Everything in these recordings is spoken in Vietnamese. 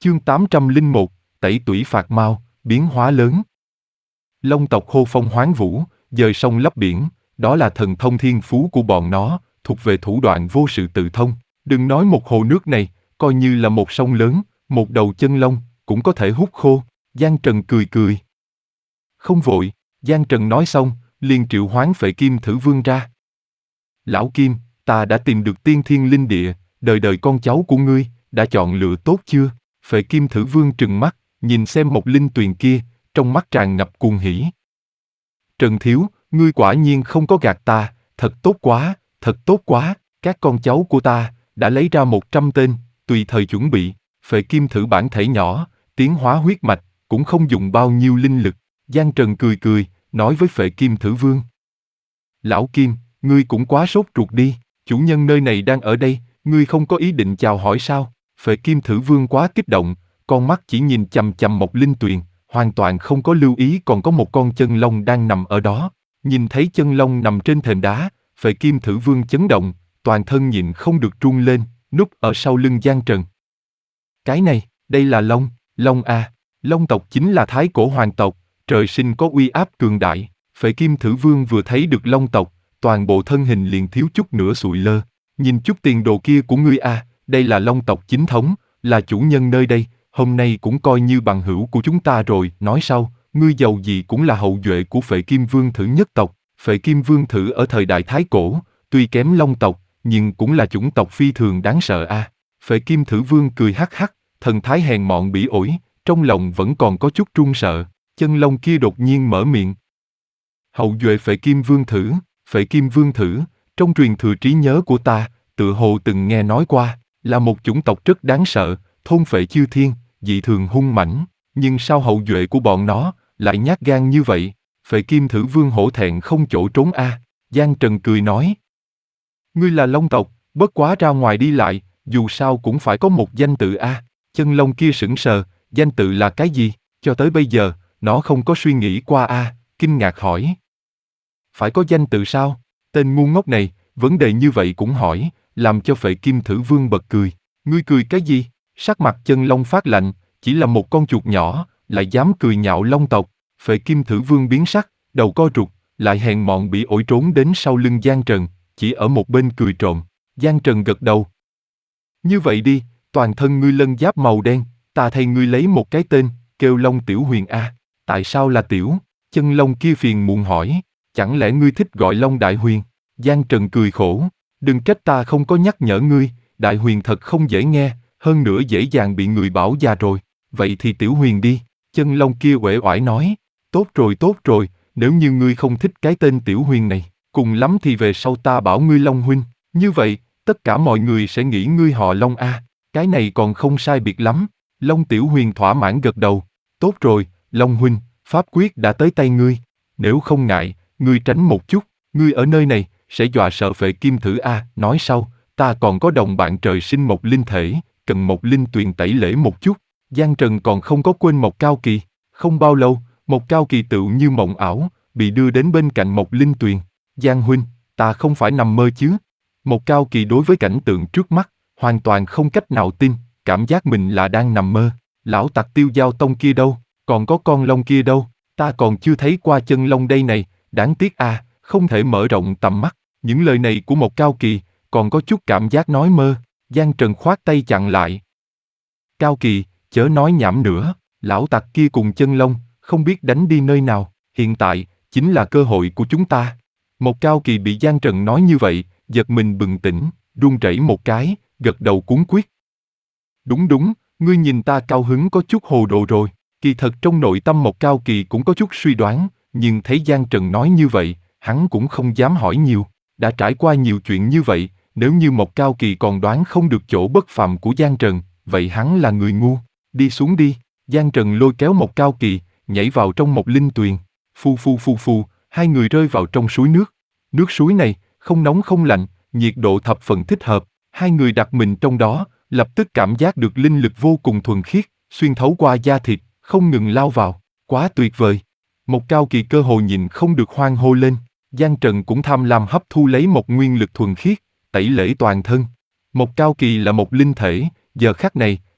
Chương 801, tẩy tủy phạt mao, biến hóa lớn. Long tộc hô phong hoán vũ, dời sông lấp biển, đó là thần thông thiên phú của bọn nó, thuộc về thủ đoạn vô sự tự thông. Đừng nói một hồ nước này, coi như là một sông lớn, một đầu chân long, cũng có thể hút khô. Giang Trần cười cười. Không vội, Giang Trần nói xong, liền triệu hoán Phệ Kim Thử Vương ra. Lão Kim, ta đã tìm được tiên thiên linh địa, đời đời con cháu của ngươi, đã chọn lựa tốt chưa? Phệ Kim Thử Vương trừng mắt, nhìn xem một linh tuyền kia, trong mắt tràn ngập cuồng hỉ. Trần Thiếu, ngươi quả nhiên không có gạt ta, thật tốt quá, thật tốt quá, các con cháu của ta, đã lấy ra 100 tên, tùy thời chuẩn bị. Phệ Kim Thử bản thể nhỏ, tiến hóa huyết mạch, cũng không dùng bao nhiêu linh lực. Giang Trần cười cười, nói với Phệ Kim Thử Vương. Lão Kim, ngươi cũng quá sốt ruột đi, chủ nhân nơi này đang ở đây, ngươi không có ý định chào hỏi sao? Phệ Kim Thử Vương quá kích động, con mắt chỉ nhìn chằm chằm một linh tuyền, hoàn toàn không có lưu ý còn có một con chân long đang nằm ở đó. Nhìn thấy chân long nằm trên thềm đá, Phệ Kim Thử Vương chấn động, toàn thân nhịn không được run lên, núp ở sau lưng Giang Trần. Cái này, đây là long, long a, long tộc chính là thái cổ hoàng tộc, trời sinh có uy áp cường đại. Phệ Kim Thử Vương vừa thấy được long tộc, toàn bộ thân hình liền thiếu chút nữa sụi lơ. Nhìn chút tiền đồ kia của ngươi a, đây là long tộc chính thống, là chủ nhân nơi đây, hôm nay cũng coi như bằng hữu của chúng ta rồi. Nói sau, ngươi giàu gì cũng là hậu duệ của Phệ Kim Vương Thử nhất tộc. Phệ Kim Vương Thử ở thời đại thái cổ, tuy kém long tộc, nhưng cũng là chủng tộc phi thường đáng sợ a. Phệ Kim Thử Vương cười hắc hắc, thần thái hèn mọn bỉ ổi, trong lòng vẫn còn có chút run sợ. Chân long kia đột nhiên mở miệng. Hậu duệ Phệ Kim Vương Thử, Phệ Kim Vương Thử, trong truyền thừa trí nhớ của ta, tựa hồ từng nghe nói qua, là một chủng tộc rất đáng sợ, thôn phệ chư thiên, dị thường hung mãnh, nhưng sao hậu duệ của bọn nó lại nhát gan như vậy? Phệ Kim Thử Vương hổ thẹn không chỗ trốn a. Giang Trần cười nói. Ngươi là long tộc, bất quá ra ngoài đi lại, dù sao cũng phải có một danh tự a. Chân long kia sững sờ, danh tự là cái gì? Cho tới bây giờ, nó không có suy nghĩ qua a, kinh ngạc hỏi. Phải có danh tự sao? Tên ngu ngốc này, vấn đề như vậy cũng hỏi, làm cho Phệ Kim Thử Vương bật cười. Ngươi cười cái gì? Sắc mặt chân long phát lạnh, chỉ là một con chuột nhỏ, lại dám cười nhạo long tộc. Phệ Kim Thử Vương biến sắc, đầu co rụt, lại hèn mọn bỉ ổi trốn đến sau lưng Giang Trần, chỉ ở một bên cười trộm. Giang Trần gật đầu. Như vậy đi, toàn thân ngươi lân giáp màu đen, ta thay ngươi lấy một cái tên, kêu Long Tiểu Huyền a. Tại sao là Tiểu? Chân long kia phiền muộn hỏi. Chẳng lẽ ngươi thích gọi Long Đại Huyền? Giang Trần cười khổ. Đừng trách ta không có nhắc nhở ngươi, Đại Huyền thật không dễ nghe, hơn nữa dễ dàng bị người bảo già rồi. Vậy thì Tiểu Huyền đi. Chân long kia uể oải nói. Tốt rồi, nếu như ngươi không thích cái tên Tiểu Huyền này, cùng lắm thì về sau ta bảo ngươi Long Huynh. Như vậy, tất cả mọi người sẽ nghĩ ngươi họ Long a. Cái này còn không sai biệt lắm. Long Tiểu Huyền thỏa mãn gật đầu. Tốt rồi, Long Huynh, pháp quyết đã tới tay ngươi. Nếu không ngại, ngươi tránh một chút, ngươi ở nơi này, sẽ dọa sợ Phệ Kim Thử a. Nói sau, ta còn có đồng bạn trời sinh một linh thể, cần một linh tuyền tẩy lễ một chút. Giang Trần còn không có quên một cao kỳ. Không bao lâu, một cao kỳ tựu như mộng ảo, bị đưa đến bên cạnh một linh tuyền. Giang Huynh, ta không phải nằm mơ chứ? Một cao kỳ đối với cảnh tượng trước mắt, hoàn toàn không cách nào tin, cảm giác mình là đang nằm mơ. Lão tặc Tiêu Giao Tông kia đâu? Còn có con long kia đâu? Ta còn chưa thấy qua chân long đây này, đáng tiếc a, không thể mở rộng tầm mắt. Những lời này của một cao kỳ, còn có chút cảm giác nói mơ. Giang Trần khoát tay chặn lại. Cao kỳ, chớ nói nhảm nữa, lão tặc kia cùng chân long, không biết đánh đi nơi nào, hiện tại, chính là cơ hội của chúng ta. Một cao kỳ bị Giang Trần nói như vậy, giật mình bừng tỉnh, run rẩy một cái, gật đầu cuống quyết. Đúng, ngươi nhìn ta cao hứng có chút hồ đồ rồi. Kỳ thật trong nội tâm một cao kỳ cũng có chút suy đoán, nhưng thấy Giang Trần nói như vậy, hắn cũng không dám hỏi nhiều. Đã trải qua nhiều chuyện như vậy, nếu như một cao kỳ còn đoán không được chỗ bất phàm của Giang Trần, vậy hắn là người ngu. Đi xuống đi. Giang Trần lôi kéo một cao kỳ, nhảy vào trong một linh tuyền. Phù, hai người rơi vào trong suối nước. Nước suối này, không nóng không lạnh, nhiệt độ thập phần thích hợp. Hai người đặt mình trong đó, lập tức cảm giác được linh lực vô cùng thuần khiết, xuyên thấu qua da thịt, không ngừng lao vào. Quá tuyệt vời. Một cao kỳ cơ hồ nhìn không được hoan hô lên. Giang Trần cũng tham lam hấp thu lấy một nguyên lực thuần khiết, tẩy lễ toàn thân. Một cao kỳ là một linh thể, giờ khắc này,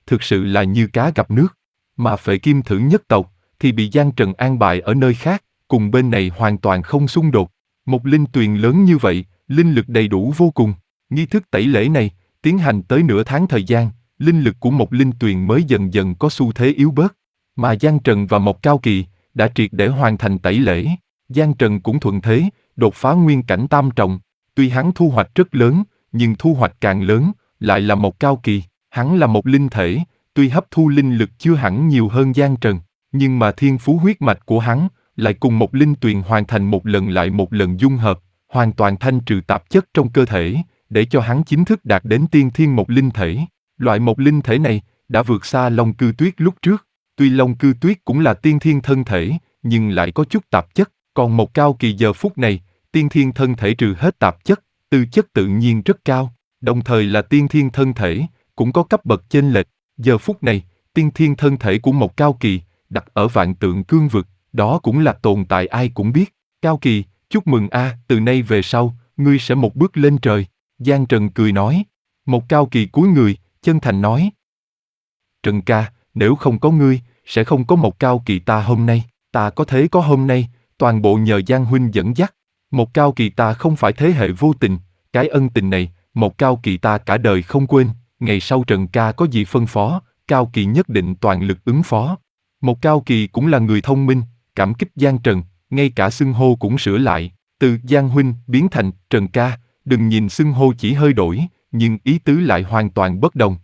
thực sự là như cá gặp nước. Mà Phệ Kim Thử nhất tộc, thì bị Giang Trần an bài ở nơi khác, cùng bên này hoàn toàn không xung đột. Một linh tuyền lớn như vậy, linh lực đầy đủ vô cùng. Nghi thức tẩy lễ này, tiến hành tới nửa tháng thời gian, linh lực của một linh tuyền mới dần dần có xu thế yếu bớt. Mà Giang Trần và Mộc Cao Kỳ đã triệt để hoàn thành tẩy lễ. Giang Trần cũng thuận thế, đột phá nguyên cảnh tam trọng. Tuy hắn thu hoạch rất lớn, nhưng thu hoạch càng lớn, lại là Mộc Cao Kỳ. Hắn là một linh thể, tuy hấp thu linh lực chưa hẳn nhiều hơn Giang Trần, nhưng mà thiên phú huyết mạch của hắn lại cùng một linh tuyền hoàn thành một lần lại một lần dung hợp, hoàn toàn thanh trừ tạp chất trong cơ thể, để cho hắn chính thức đạt đến tiên thiên một linh thể. Loại một linh thể này đã vượt xa Long Cư Tuyết lúc trước. Tuy Long Cư Tuyết cũng là tiên thiên thân thể, nhưng lại có chút tạp chất, còn Mộc Cao Kỳ giờ phút này, tiên thiên thân thể trừ hết tạp chất, tư chất tự nhiên rất cao, đồng thời là tiên thiên thân thể, cũng có cấp bậc chênh lệch. Giờ phút này, tiên thiên thân thể của Mộc Cao Kỳ đặt ở vạn tượng cương vực, đó cũng là tồn tại ai cũng biết. Cao Kỳ, chúc mừng a, từ nay về sau, ngươi sẽ một bước lên trời. Giang Trần cười nói. Mộc Cao Kỳ cúi người, chân thành nói. Trần ca, nếu không có ngươi, sẽ không có Mộc Cao Kỳ ta hôm nay. Ta có thế có hôm nay, toàn bộ nhờ Giang huynh dẫn dắt. Mộc Cao Kỳ ta không phải thế hệ vô tình, cái ân tình này, Mộc Cao Kỳ ta cả đời không quên. Ngày sau Trần ca có gì phân phó, Cao Kỳ nhất định toàn lực ứng phó. Mộc Cao Kỳ cũng là người thông minh, cảm kích Giang Trần, ngay cả xưng hô cũng sửa lại, từ Giang huynh biến thành Trần ca, đừng nhìn xưng hô chỉ hơi đổi, nhưng ý tứ lại hoàn toàn bất đồng.